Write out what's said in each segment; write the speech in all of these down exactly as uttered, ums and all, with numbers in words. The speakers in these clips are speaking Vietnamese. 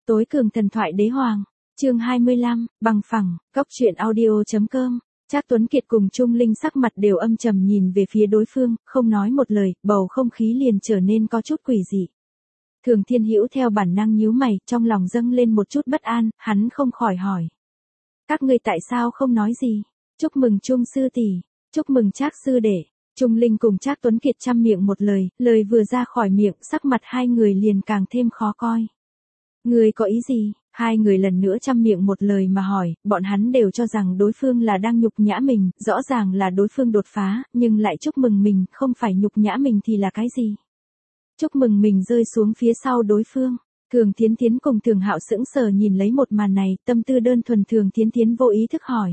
Tối cường thần thoại đế hoàng, chương hai mươi lăm, bằng phẳng, góc truyện audio.com. Trác Tuấn Kiệt cùng Trung Linh sắc mặt đều âm trầm nhìn về phía đối phương, không nói một lời, bầu không khí liền trở nên có chút quỷ dị. Thường Thiên Hữu theo bản năng nhíu mày, trong lòng dâng lên một chút bất an, hắn không khỏi hỏi. Các ngươi tại sao không nói gì? Chúc mừng Trung sư tỷ, chúc mừng Trác sư đệ. Trung Linh cùng Trác Tuấn Kiệt chăm miệng một lời, lời vừa ra khỏi miệng, sắc mặt hai người liền càng thêm khó coi. Ngươi có ý gì? Hai người lần nữa chăm miệng một lời mà hỏi, bọn hắn đều cho rằng đối phương là đang nhục nhã mình, rõ ràng là đối phương đột phá, nhưng lại chúc mừng mình, không phải nhục nhã mình thì là cái gì? Chúc mừng mình rơi xuống phía sau đối phương. Thường Thiến Thiến cùng Thường Hạo sững sờ nhìn lấy một màn này, tâm tư đơn thuần. Thường Thiến Thiến vô ý thức hỏi.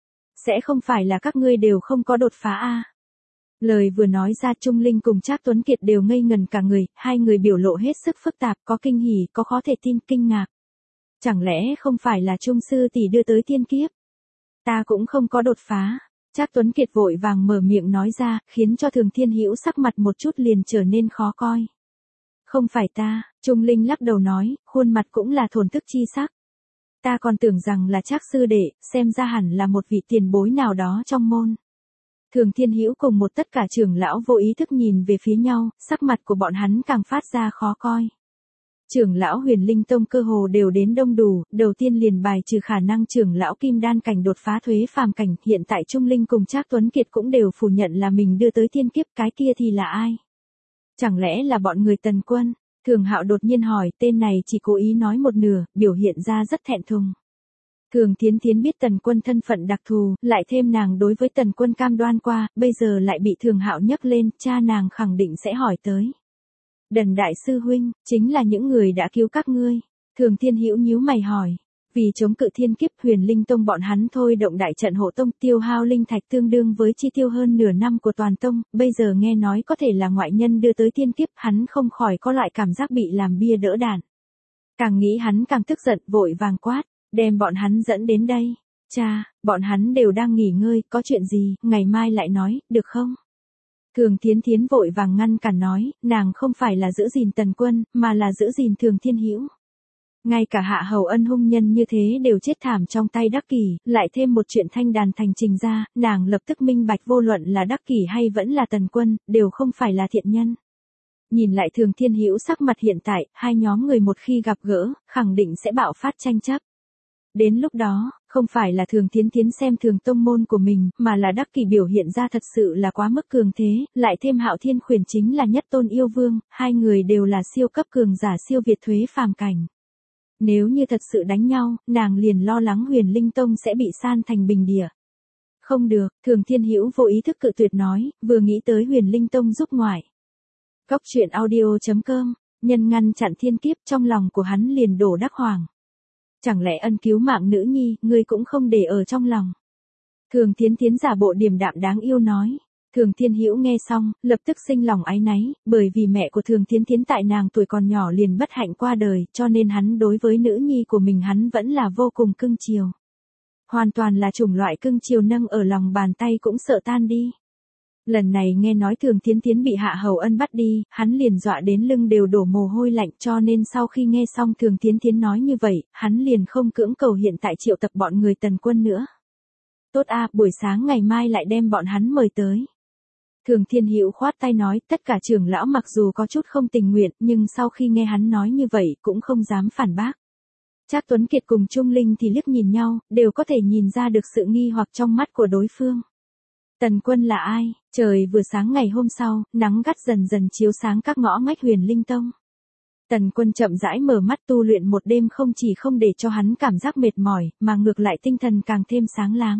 Sẽ không phải là các ngươi đều không có đột phá a? Lời vừa nói ra, Trung Linh cùng Trác Tuấn Kiệt đều ngây ngần cả người, hai người biểu lộ hết sức phức tạp, có kinh hỉ, có khó thể tin, kinh ngạc. Chẳng lẽ không phải là Trung sư tỷ đưa tới tiên kiếp? Ta cũng không có đột phá. Trác Tuấn Kiệt vội vàng mở miệng nói ra, khiến cho Thường Thiên Hữu sắc mặt một chút liền trở nên khó coi. Không phải ta, Trung Linh lắc đầu nói, khuôn mặt cũng là thổn thức chi sắc. Ta còn tưởng rằng là Trác sư đệ, xem ra hẳn là một vị tiền bối nào đó trong môn. Thường Thiên Hữu cùng một tất cả trưởng lão vô ý thức nhìn về phía nhau, sắc mặt của bọn hắn càng phát ra khó coi. Trưởng lão Huyền Linh Tông cơ hồ đều đến đông đủ, đầu tiên liền bài trừ khả năng trưởng lão Kim Đan cảnh đột phá thuế phàm cảnh, hiện tại Trung Linh cùng Trác Tuấn Kiệt cũng đều phủ nhận là mình đưa tới tiên kiếp, cái kia thì là ai? Chẳng lẽ là bọn người Tần Quân? Thường Hạo đột nhiên hỏi, tên này chỉ cố ý nói một nửa, biểu hiện ra rất thẹn thùng. Thường Thiến Thiến biết Tần Quân thân phận đặc thù, lại thêm nàng đối với Tần Quân cam đoan qua, bây giờ lại bị Thường Hạo nhắc lên, cha nàng khẳng định sẽ hỏi tới. Đần đại sư huynh, chính là những người đã cứu các ngươi. Thường Thiên Hữu nhíu mày hỏi. Vì chống cự thiên kiếp, Huyền Linh Tông bọn hắn thôi động đại trận hộ tông, tiêu hao linh thạch tương đương với chi tiêu hơn nửa năm của toàn tông, bây giờ nghe nói có thể là ngoại nhân đưa tới thiên kiếp, hắn không khỏi có loại cảm giác bị làm bia đỡ đạn. Càng nghĩ hắn càng tức giận, vội vàng quát, đem bọn hắn dẫn đến đây. Cha, bọn hắn đều đang nghỉ ngơi, có chuyện gì, ngày mai lại nói, được không? Thường Thiến Thiến vội vàng ngăn cản nói, nàng không phải là giữ gìn Tần Quân, mà là giữ gìn Thường Thiên Hữu. Ngay cả hạ hầu ân hung nhân như thế đều chết thảm trong tay Đắc Kỷ, lại thêm một chuyện thanh đàn thành trình ra, nàng lập tức minh bạch vô luận là Đắc Kỷ hay vẫn là Tần Quân, đều không phải là thiện nhân. Nhìn lại Thường Thiên Hữu sắc mặt hiện tại, hai nhóm người một khi gặp gỡ, khẳng định sẽ bạo phát tranh chấp. Đến lúc đó, không phải là Thường Thiến Thiến xem thường tông môn của mình, mà là Đắc Kỷ biểu hiện ra thật sự là quá mức cường thế, lại thêm Hạo Thiên Khuyển chính là nhất tôn yêu vương, hai người đều là siêu cấp cường giả siêu việt thuế phàm cảnh. Nếu như thật sự đánh nhau, nàng liền lo lắng Huyền Linh Tông sẽ bị san thành bình địa. Không được, Thường Thiên Hữu vô ý thức cự tuyệt nói, vừa nghĩ tới Huyền Linh Tông giúp ngoại. Góc truyện audio.com, nhân ngăn chặn thiên kiếp, trong lòng của hắn liền đổ đắc hoàng. Chẳng lẽ ân cứu mạng nữ nhi, ngươi cũng không để ở trong lòng. Thường Thiến Thiến giả bộ điềm đạm đáng yêu nói. Thường Thiên Hữu nghe xong, lập tức sinh lòng áy náy, bởi vì mẹ của Thường Thiến Thiến tại nàng tuổi còn nhỏ liền bất hạnh qua đời, cho nên hắn đối với nữ nhi của mình hắn vẫn là vô cùng cưng chiều. Hoàn toàn là chủng loại cưng chiều nâng ở lòng bàn tay cũng sợ tan đi. Lần này nghe nói Thường Thiến Thiến bị Hạ Hầu Ân bắt đi, hắn liền dọa đến lưng đều đổ mồ hôi lạnh, cho nên sau khi nghe xong Thường Thiến Thiến nói như vậy, hắn liền không cưỡng cầu hiện tại triệu tập bọn người Tần Quân nữa. Tốt a, buổi sáng ngày mai lại đem bọn hắn mời tới. Thường Thiên Hữu khoát tay nói, tất cả trưởng lão mặc dù có chút không tình nguyện, nhưng sau khi nghe hắn nói như vậy cũng không dám phản bác. Trác Tuấn Kiệt cùng Trung Linh thì liếc nhìn nhau, đều có thể nhìn ra được sự nghi hoặc trong mắt của đối phương. Tần Quân là ai? Trời vừa sáng ngày hôm sau, nắng gắt dần dần chiếu sáng các ngõ ngách Huyền Linh Tông. Tần Quân chậm rãi mở mắt tu luyện một đêm không chỉ không để cho hắn cảm giác mệt mỏi, mà ngược lại tinh thần càng thêm sáng láng.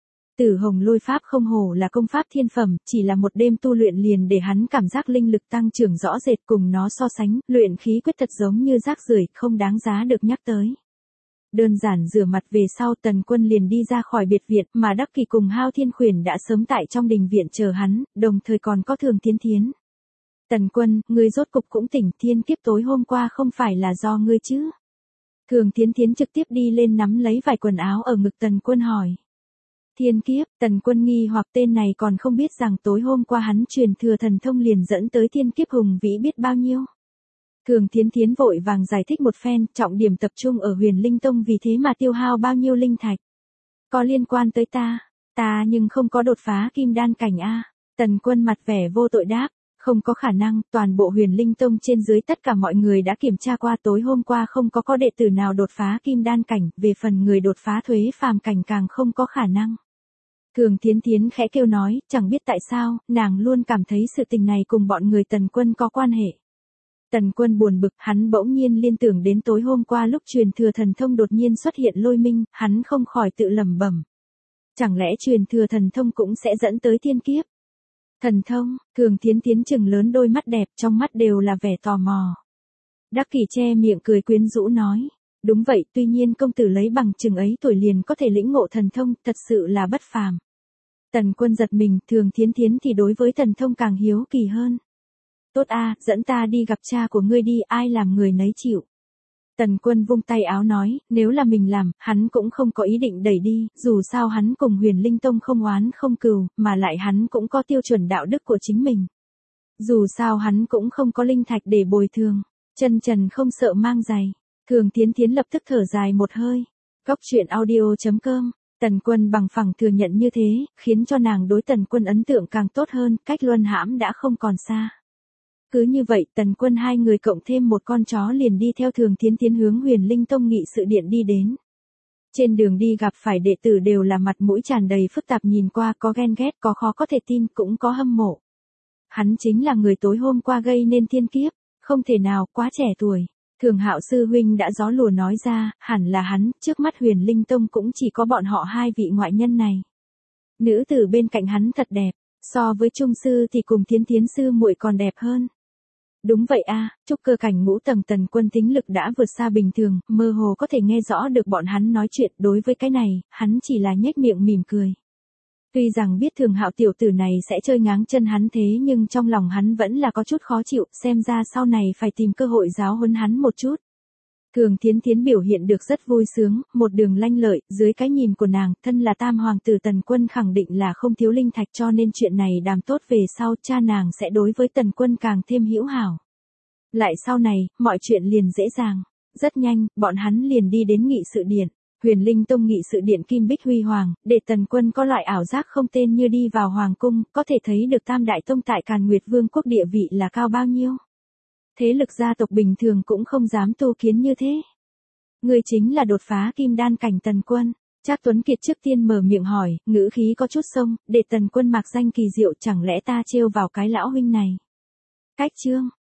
Tử Hồng Lôi Pháp không hổ là công pháp thiên phẩm, chỉ là một đêm tu luyện liền để hắn cảm giác linh lực tăng trưởng rõ rệt, cùng nó so sánh, luyện khí quyết thật giống như rác rưởi, không đáng giá được nhắc tới. Đơn giản rửa mặt về sau, Tần Quân liền đi ra khỏi biệt viện, mà Đắc Kỷ cùng Hao Thiên Khuyển đã sớm tại trong đình viện chờ hắn, đồng thời còn có Thường Thiến Thiến. Tần Quân, ngươi rốt cục cũng tỉnh, thiên kiếp tối hôm qua không phải là do ngươi chứ? Thường Thiến Thiến trực tiếp đi lên nắm lấy vài quần áo ở ngực Tần Quân hỏi. Thiên kiếp, Tần Quân nghi hoặc tên này còn không biết rằng tối hôm qua hắn truyền thừa thần thông liền dẫn tới thiên kiếp hùng vĩ biết bao nhiêu. Thường Thiến Thiến vội vàng giải thích một phen, trọng điểm tập trung ở Huyền Linh Tông vì thế mà tiêu hao bao nhiêu linh thạch. Có liên quan tới ta, ta nhưng không có đột phá kim đan cảnh a. Tần Quân mặt vẻ vô tội đáp, không có khả năng, toàn bộ Huyền Linh Tông trên dưới tất cả mọi người đã kiểm tra qua, tối hôm qua không có có đệ tử nào đột phá kim đan cảnh, về phần người đột phá thuế phàm cảnh càng không có khả năng. Thường Thiến Thiến khẽ kêu nói, chẳng biết tại sao, nàng luôn cảm thấy sự tình này cùng bọn người Tần Quân có quan hệ. Tần Quân buồn bực, hắn bỗng nhiên liên tưởng đến tối hôm qua lúc truyền thừa thần thông đột nhiên xuất hiện lôi minh, hắn không khỏi tự lẩm bẩm. Chẳng lẽ truyền thừa thần thông cũng sẽ dẫn tới thiên kiếp? Thần thông, Thường Thiến Thiến chừng lớn đôi mắt đẹp, trong mắt đều là vẻ tò mò. Đắc Kỷ che miệng cười quyến rũ nói, đúng vậy, tuy nhiên công tử lấy bằng chừng ấy tuổi liền có thể lĩnh ngộ thần thông, thật sự là bất phàm. Tần Quân giật mình, Thường Thiến Thiến thì đối với thần thông càng hiếu kỳ hơn. Tốt a, dẫn ta đi gặp cha của ngươi đi, ai làm người nấy chịu. Tần Quân vung tay áo nói, nếu là mình làm, hắn cũng không có ý định đẩy đi, dù sao hắn cùng Huyền Linh Tông không oán không cừu, mà lại hắn cũng có tiêu chuẩn đạo đức của chính mình. Dù sao hắn cũng không có linh thạch để bồi thường, chân trần không sợ mang giày. Thường Thiến Thiến lập tức thở dài một hơi. Góc truyện audio chấm com. Tần Quân bằng phẳng thừa nhận như thế, khiến cho nàng đối Tần Quân ấn tượng càng tốt hơn, cách luân hãm đã không còn xa. Cứ như vậy, Tần Quân hai người cộng thêm một con chó liền đi theo Thường Thiến Thiến hướng Huyền Linh Tông nghị sự điện đi đến. Trên đường đi gặp phải đệ tử đều là mặt mũi tràn đầy phức tạp, nhìn qua có ghen ghét, có khó có thể tin, cũng có hâm mộ. Hắn chính là người tối hôm qua gây nên thiên kiếp, không thể nào, quá trẻ tuổi. Thường Hạo sư huynh đã gió lùa nói ra, hẳn là hắn, trước mắt Huyền Linh Tông cũng chỉ có bọn họ hai vị ngoại nhân này. Nữ tử bên cạnh hắn thật đẹp, so với Trung sư thì cùng Thiến Thiến sư muội còn đẹp hơn. Đúng vậy a, trúc cơ cảnh ngũ tầng Tần Quân tính lực đã vượt xa bình thường, mơ hồ có thể nghe rõ được bọn hắn nói chuyện, đối với cái này, hắn chỉ là nhếch miệng mỉm cười. Tuy rằng biết Thường Hạo tiểu tử này sẽ chơi ngáng chân hắn thế nhưng trong lòng hắn vẫn là có chút khó chịu, xem ra sau này phải tìm cơ hội giáo huấn hắn một chút. Thường Thiến Thiến biểu hiện được rất vui sướng, một đường lanh lợi, dưới cái nhìn của nàng, thân là tam hoàng tử Tần Quân khẳng định là không thiếu linh thạch, cho nên chuyện này đàm tốt về sau, cha nàng sẽ đối với Tần Quân càng thêm hữu hảo. Lại sau này, mọi chuyện liền dễ dàng. Rất nhanh, bọn hắn liền đi đến nghị sự điện. Huyền Linh Tông nghị sự điện kim bích huy hoàng, để Tần Quân có loại ảo giác không tên như đi vào hoàng cung, có thể thấy được Tam Đại Tông tại Càn Nguyệt Vương quốc địa vị là cao bao nhiêu. Thế lực gia tộc bình thường cũng không dám tu kiến như thế. Người chính là đột phá kim đan cảnh Tần Quân. Trác Tuấn Kiệt trước tiên mở miệng hỏi, ngữ khí có chút xông, để Tần Quân mặc danh kỳ diệu, chẳng lẽ ta trêu vào cái lão huynh này. Cách chương,